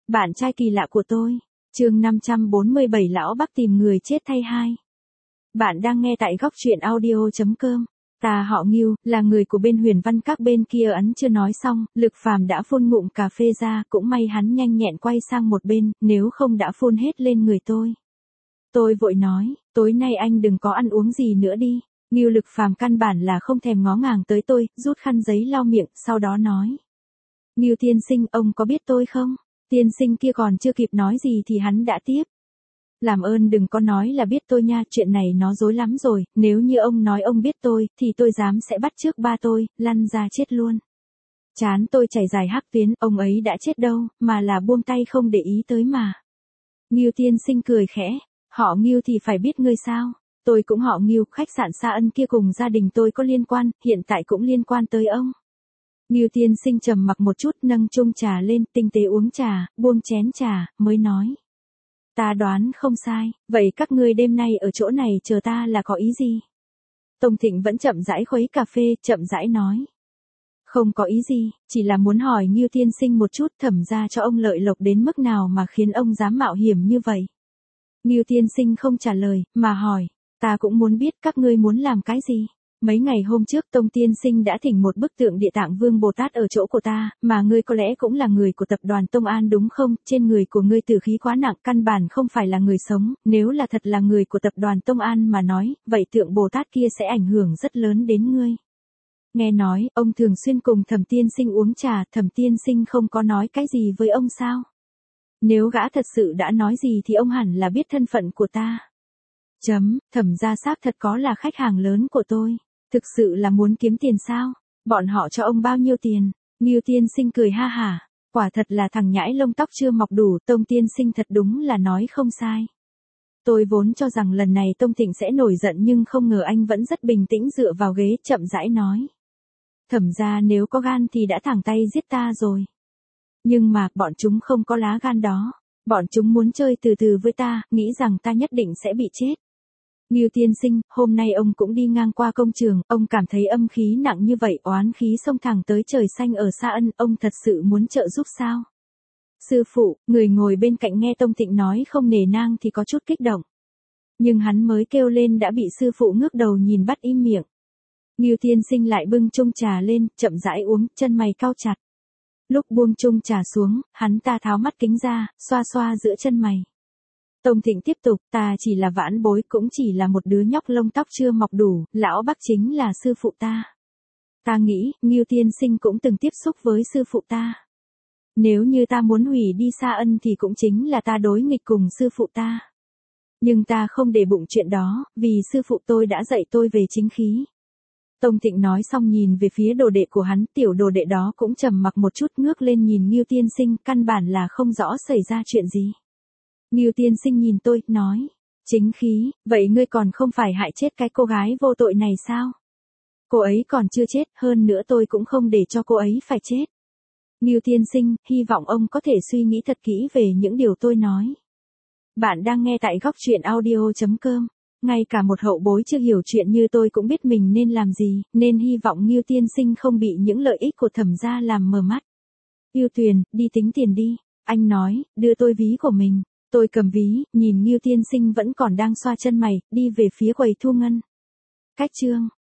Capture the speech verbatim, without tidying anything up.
Bạn trai kỳ lạ của tôi. Chương năm trăm bốn mươi bảy lão Bắc tìm người chết thay hai. Bạn đang nghe tại góc truyện audio chấm com. Ta họ Ngưu, là người của bên Huyền Văn Các bên kia. Ấn chưa nói xong, Lực Phàm đã phun ngụm cà phê ra, cũng may hắn nhanh nhẹn quay sang một bên, nếu không đã phun hết lên người tôi. Tôi vội nói, tối nay anh đừng có ăn uống gì nữa đi. Ngưu Lực Phàm căn bản là không thèm ngó ngàng tới tôi, rút khăn giấy lau miệng, sau đó nói. Ngưu tiên sinh, ông có biết tôi không? Tiên sinh kia còn chưa kịp nói gì thì hắn đã tiếp. Làm ơn đừng có nói là biết tôi nha, chuyện này nó rối lắm rồi, nếu như ông nói ông biết tôi, thì tôi dám sẽ bắt trước ba tôi, lăn ra chết luôn. Chán tôi chảy dài hắc tuyến, ông ấy đã chết đâu, mà là buông tay không để ý tới mà. Ngưu tiên sinh cười khẽ, họ Ngưu thì phải biết ngươi sao, tôi cũng họ Ngưu, khách sạn Sa Ân kia cùng gia đình tôi có liên quan, hiện tại cũng liên quan tới ông. Ngưu tiên sinh trầm mặc một chút, nâng chung trà lên, tinh tế uống trà, buông chén trà, mới nói. Ta đoán không sai, vậy các ngươi đêm nay ở chỗ này chờ ta là có ý gì? Tông Thịnh vẫn chậm rãi khuấy cà phê, chậm rãi nói. Không có ý gì, chỉ là muốn hỏi Ngưu tiên sinh một chút, Thẩm gia cho ông lợi lộc đến mức nào mà khiến ông dám mạo hiểm như vậy? Ngưu tiên sinh không trả lời, mà hỏi, ta cũng muốn biết các ngươi muốn làm cái gì? Mấy ngày hôm trước Tông tiên sinh đã thỉnh một bức tượng Địa Tạng Vương Bồ Tát ở chỗ của ta, mà ngươi có lẽ cũng là người của tập đoàn Tông An đúng không? Trên người của ngươi tử khí quá nặng, căn bản không phải là người sống, nếu là thật là người của tập đoàn Tông An mà nói, vậy tượng Bồ Tát kia sẽ ảnh hưởng rất lớn đến ngươi. Nghe nói, ông thường xuyên cùng Thẩm tiên sinh uống trà, Thẩm tiên sinh không có nói cái gì với ông sao? Nếu gã thật sự đã nói gì thì ông hẳn là biết thân phận của ta. Chấm, Thẩm gia xác thật có là khách hàng lớn của tôi. Thực sự là muốn kiếm tiền sao? Bọn họ cho ông bao nhiêu tiền? Ngưu tiên sinh cười ha hả. Quả thật là thằng nhãi lông tóc chưa mọc đủ, Tông tiên sinh thật đúng là nói không sai. Tôi vốn cho rằng lần này Tông Thịnh sẽ nổi giận nhưng không ngờ anh vẫn rất bình tĩnh dựa vào ghế chậm rãi nói. Thẩm gia nếu có gan thì đã thẳng tay giết ta rồi. Nhưng mà, bọn chúng không có lá gan đó. Bọn chúng muốn chơi từ từ với ta, nghĩ rằng ta nhất định sẽ bị chết. Ngưu tiên sinh, hôm nay ông cũng đi ngang qua công trường, ông cảm thấy âm khí nặng như vậy, oán khí xông thẳng tới trời xanh ở Sa Ân, ông thật sự muốn trợ giúp sao? Sư phụ, người ngồi bên cạnh nghe Tông Thịnh nói không nể nang thì có chút kích động. Nhưng hắn mới kêu lên đã bị sư phụ ngước đầu nhìn bắt im miệng. Ngưu tiên sinh lại bưng chung trà lên, chậm rãi uống, chân mày cau chặt. Lúc buông chung trà xuống, hắn ta tháo mắt kính ra, xoa xoa giữa chân mày. Tông Thịnh tiếp tục, ta chỉ là vãn bối, cũng chỉ là một đứa nhóc lông tóc chưa mọc đủ, lão Bắc chính là sư phụ ta. Ta nghĩ, Ngưu tiên sinh cũng từng tiếp xúc với sư phụ ta. Nếu như ta muốn hủy đi Sa Ân thì cũng chính là ta đối nghịch cùng sư phụ ta. Nhưng ta không để bụng chuyện đó, vì sư phụ tôi đã dạy tôi về chính khí. Tông Thịnh nói xong nhìn về phía đồ đệ của hắn, tiểu đồ đệ đó cũng trầm mặc một chút, ngước lên nhìn Ngưu tiên sinh, căn bản là không rõ xảy ra chuyện gì. Ngưu tiên sinh nhìn tôi, nói, chính khí, vậy ngươi còn không phải hại chết cái cô gái vô tội này sao? Cô ấy còn chưa chết, hơn nữa tôi cũng không để cho cô ấy phải chết. Ngưu tiên sinh, hy vọng ông có thể suy nghĩ thật kỹ về những điều tôi nói. Bạn đang nghe tại góc truyện audio chấm com. Ngay cả một hậu bối chưa hiểu chuyện như tôi cũng biết mình nên làm gì, nên hy vọng Ngưu tiên sinh không bị những lợi ích của Thẩm gia làm mờ mắt. Yêu Tuyền, đi tính tiền đi. Anh nói, đưa tôi ví của mình. Tôi cầm ví, nhìn Ngưu tiên sinh vẫn còn đang xoa chân mày, đi về phía quầy thu ngân. Cách chương